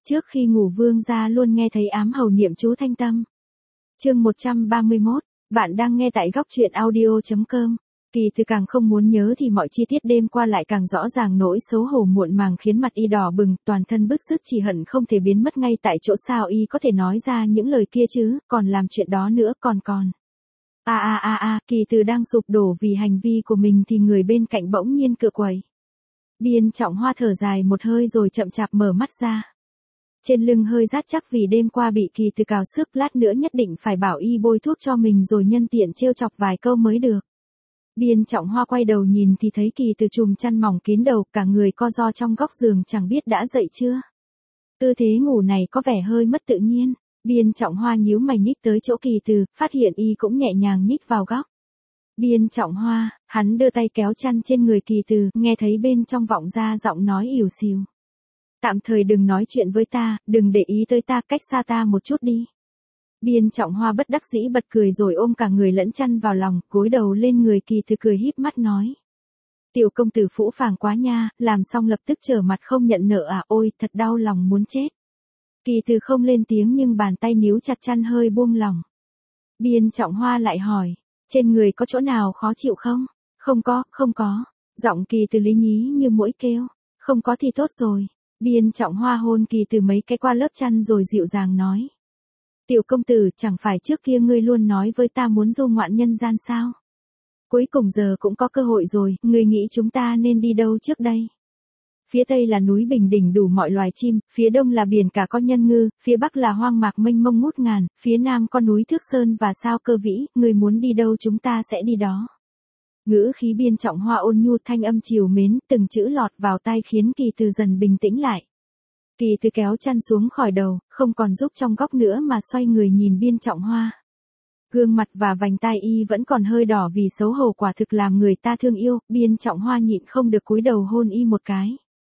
Trước khi ngủ Vương gia luôn nghe thấy ám hầu niệm chú thanh tâm. Chương 131, bạn đang nghe tại góc truyện audio.com. Kỳ Từ càng không muốn nhớ thì mọi chi tiết đêm qua lại càng rõ ràng, nỗi xấu hổ muộn màng khiến mặt y đỏ bừng, toàn thân bứt rứt, chỉ hận không thể biến mất ngay tại chỗ. Sao y có thể nói ra những lời kia chứ, còn làm chuyện đó nữa, còn. Kỳ Từ đang sụp đổ vì hành vi của mình thì người bên cạnh bỗng nhiên cựa quậy. Biên Trọng Hoa thở dài một hơi rồi chậm chạp mở mắt ra. Trên lưng hơi rát chắc vì đêm qua bị Kỳ Từ cào sức, lát nữa nhất định phải bảo y bôi thuốc cho mình rồi nhân tiện trêu chọc vài câu mới được. Biên Trọng Hoa quay đầu nhìn thì thấy Kỳ Từ trùm chăn mỏng kín đầu, cả người co ro trong góc giường, chẳng biết đã dậy chưa. Tư thế ngủ này có vẻ hơi mất tự nhiên. Biên Trọng Hoa nhíu mày nhích tới chỗ Kỳ Từ, phát hiện y cũng nhẹ nhàng nhích vào góc. Biên Trọng Hoa, hắn đưa tay kéo chăn trên người Kỳ Từ, nghe thấy bên trong vọng ra giọng nói ỉu xìu. Tạm thời đừng nói chuyện với ta, đừng để ý tới ta, cách xa ta một chút đi. Biên Trọng Hoa bất đắc dĩ bật cười rồi ôm cả người lẫn chăn vào lòng, gối đầu lên người Kỳ Từ cười híp mắt nói. Tiểu công tử phũ phàng quá nha, làm xong lập tức trở mặt không nhận nợ à, ôi thật đau lòng muốn chết. Kỳ Từ không lên tiếng nhưng bàn tay níu chặt chăn hơi buông lỏng. Biên Trọng Hoa lại hỏi, trên người có chỗ nào khó chịu không? Không có. Giọng Kỳ Từ lý nhí như muỗi kêu. Không có thì tốt rồi. Biên Trọng Hoa hôn Kỳ Từ mấy cái qua lớp chăn rồi dịu dàng nói. Tiểu công tử, chẳng phải trước kia ngươi luôn nói với ta muốn du ngoạn nhân gian sao? Cuối cùng giờ cũng có cơ hội rồi, ngươi nghĩ chúng ta nên đi đâu trước đây? Phía tây là núi Bình Đỉnh đủ mọi loài chim, phía đông là biển cả có nhân ngư, phía bắc là hoang mạc mênh mông ngút ngàn, phía nam có núi Thước Sơn và sao Cơ Vĩ, ngươi muốn đi đâu chúng ta sẽ đi đó. Ngữ khí Biên Trọng Hoa ôn nhu, thanh âm trìu mến, từng chữ lọt vào tai khiến Kỳ Từ dần bình tĩnh lại. Kỳ Từ kéo chăn xuống khỏi đầu, không còn giúp trong góc nữa mà xoay người nhìn Biên Trọng Hoa. Gương mặt và vành tai y vẫn còn hơi đỏ vì xấu hổ, quả thực làm người ta thương yêu. Biên Trọng Hoa nhịn không được cúi đầu hôn y một cái.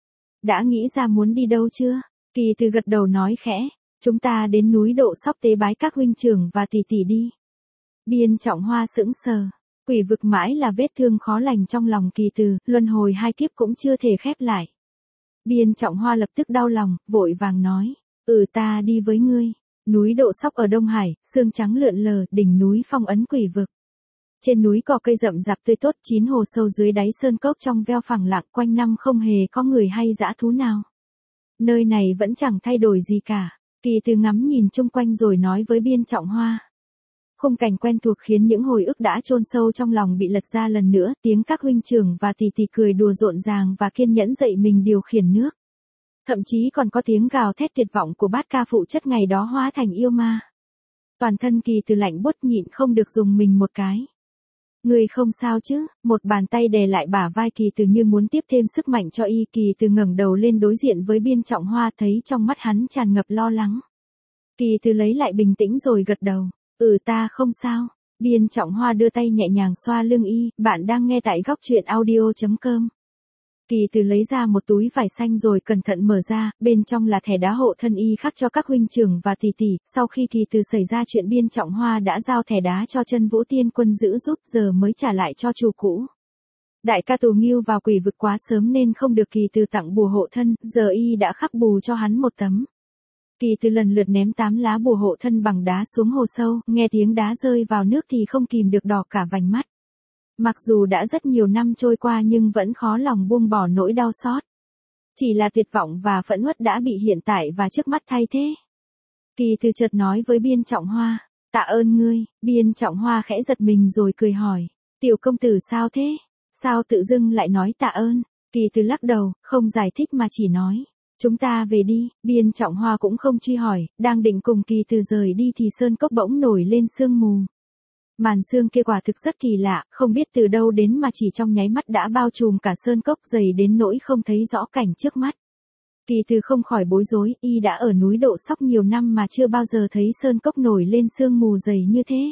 Đã nghĩ ra muốn đi đâu chưa? Kỳ Từ gật đầu nói khẽ, chúng ta đến núi Độ Sóc tế bái các huynh trưởng và tỷ tỷ đi. Biên Trọng Hoa sững sờ. Quỷ vực mãi là vết thương khó lành trong lòng Kỳ Từ, luân hồi 2 kiếp cũng chưa thể khép lại. Biên Trọng Hoa lập tức đau lòng, vội vàng nói, ta đi với ngươi. Núi Độ Sóc ở Đông Hải, sương trắng lượn lờ, đỉnh núi phong ấn quỷ vực. Trên núi cỏ cây rậm rạp tươi tốt, 9 hồ sâu dưới đáy sơn cốc trong veo phẳng lặng, quanh năm không hề có người hay dã thú nào. Nơi này vẫn chẳng thay đổi gì cả. Kỳ Từ ngắm nhìn chung quanh rồi nói với Biên Trọng Hoa. Khung cảnh quen thuộc khiến những hồi ức đã chôn sâu trong lòng bị lật ra lần nữa, tiếng các huynh trưởng và tỷ tỷ cười đùa rộn ràng và kiên nhẫn dạy mình điều khiển nước. Thậm chí còn có tiếng gào thét tuyệt vọng của bát ca phụ chất ngày đó hóa thành yêu ma. Toàn thân Kỳ Từ lạnh buốt, nhịn không được dùng mình một cái. Người không sao chứ? Một bàn tay đè lại bả vai Kỳ Từ như muốn tiếp thêm sức mạnh cho y. Kỳ Từ ngẩng đầu lên đối diện với Biên Trọng Hoa, thấy trong mắt hắn tràn ngập lo lắng. Kỳ Từ lấy lại bình tĩnh rồi gật đầu. Ta không sao. Biên Trọng Hoa đưa tay nhẹ nhàng xoa lưng y. Bạn đang nghe tại góc truyện audio.com. Kỳ Từ lấy ra một túi vải xanh rồi cẩn thận mở ra, bên trong là thẻ đá hộ thân y khắc cho các huynh trưởng và tỷ tỷ. Sau khi Kỳ Từ xảy ra chuyện, Biên Trọng Hoa đã giao thẻ đá cho Chân Vũ Tiên Quân giữ giúp, giờ mới trả lại cho chủ cũ. Đại ca tù nghiêu vào quỷ vực quá sớm nên không được Kỳ Từ tặng bùa hộ thân, giờ y đã khắc bù cho hắn một tấm. Kỳ Từ lần lượt ném 8 lá bùa hộ thân bằng đá xuống hồ sâu, nghe tiếng đá rơi vào nước thì không kìm được đỏ cả vành mắt. Mặc dù đã rất nhiều năm trôi qua nhưng vẫn khó lòng buông bỏ nỗi đau xót. Chỉ là tuyệt vọng và phẫn uất đã bị hiện tại và trước mắt thay thế. Kỳ Từ chợt nói với Biên Trọng Hoa, tạ ơn ngươi. Biên Trọng Hoa khẽ giật mình rồi cười hỏi, tiểu công tử sao thế? Sao tự dưng lại nói tạ ơn? Kỳ Từ lắc đầu, không giải thích mà chỉ nói, chúng ta về đi. Biên Trọng Hoa cũng không truy hỏi, đang định cùng Kỳ Từ rời đi thì sơn cốc bỗng nổi lên sương mù. Màn sương kia quả thực rất kỳ lạ, không biết từ đâu đến mà chỉ trong nháy mắt đã bao trùm cả sơn cốc, dày đến nỗi không thấy rõ cảnh trước mắt. Kỳ Từ không khỏi bối rối, y đã ở núi Độ Sóc nhiều năm mà chưa bao giờ thấy sơn cốc nổi lên sương mù dày như thế.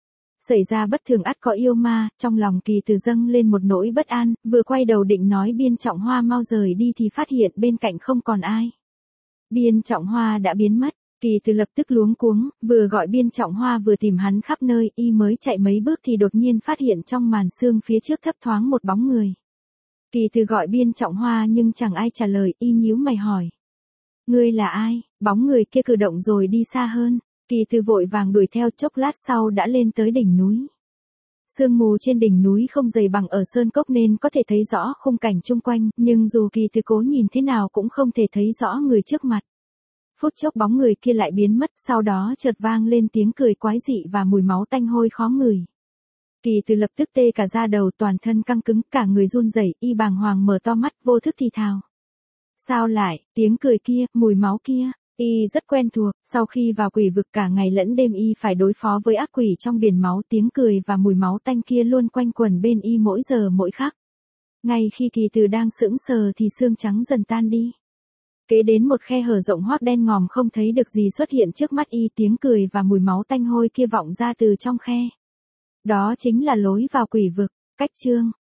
Xảy ra bất thường ắt có yêu ma, trong lòng Kỳ Từ dâng lên một nỗi bất an, vừa quay đầu định nói Biên Trọng Hoa mau rời đi thì phát hiện bên cạnh không còn ai. Biên Trọng Hoa đã biến mất. Kỳ Từ lập tức luống cuống, vừa gọi Biên Trọng Hoa vừa tìm hắn khắp nơi, y mới chạy mấy bước thì đột nhiên phát hiện trong màn sương phía trước thấp thoáng một bóng người. Kỳ Từ gọi Biên Trọng Hoa nhưng chẳng ai trả lời, y nhíu mày hỏi. Ngươi là ai? Bóng người kia cử động rồi đi xa hơn. Kỳ Từ vội vàng đuổi theo, chốc lát sau đã lên tới đỉnh núi. Sương mù trên đỉnh núi không dày bằng ở sơn cốc nên có thể thấy rõ khung cảnh chung quanh, nhưng dù Kỳ Từ cố nhìn thế nào cũng không thể thấy rõ người trước mặt. Phút chốc bóng người kia lại biến mất, sau đó chợt vang lên tiếng cười quái dị và mùi máu tanh hôi khó ngửi. Kỳ Từ lập tức tê cả da đầu, toàn thân căng cứng, cả người run rẩy, y bàng hoàng mở to mắt, vô thức thì thào. Sao lại, tiếng cười kia, mùi máu kia, y rất quen thuộc, sau khi vào quỷ vực cả ngày lẫn đêm y phải đối phó với ác quỷ trong biển máu, tiếng cười và mùi máu tanh kia luôn quanh quẩn bên y mỗi giờ mỗi khắc. Ngay khi Kỳ Từ đang sững sờ thì sương trắng dần tan đi. Kế đến một khe hở rộng hoác đen ngòm không thấy được gì xuất hiện trước mắt y, tiếng cười và mùi máu tanh hôi kia vọng ra từ trong khe. Đó chính là lối vào quỷ vực. Cách chương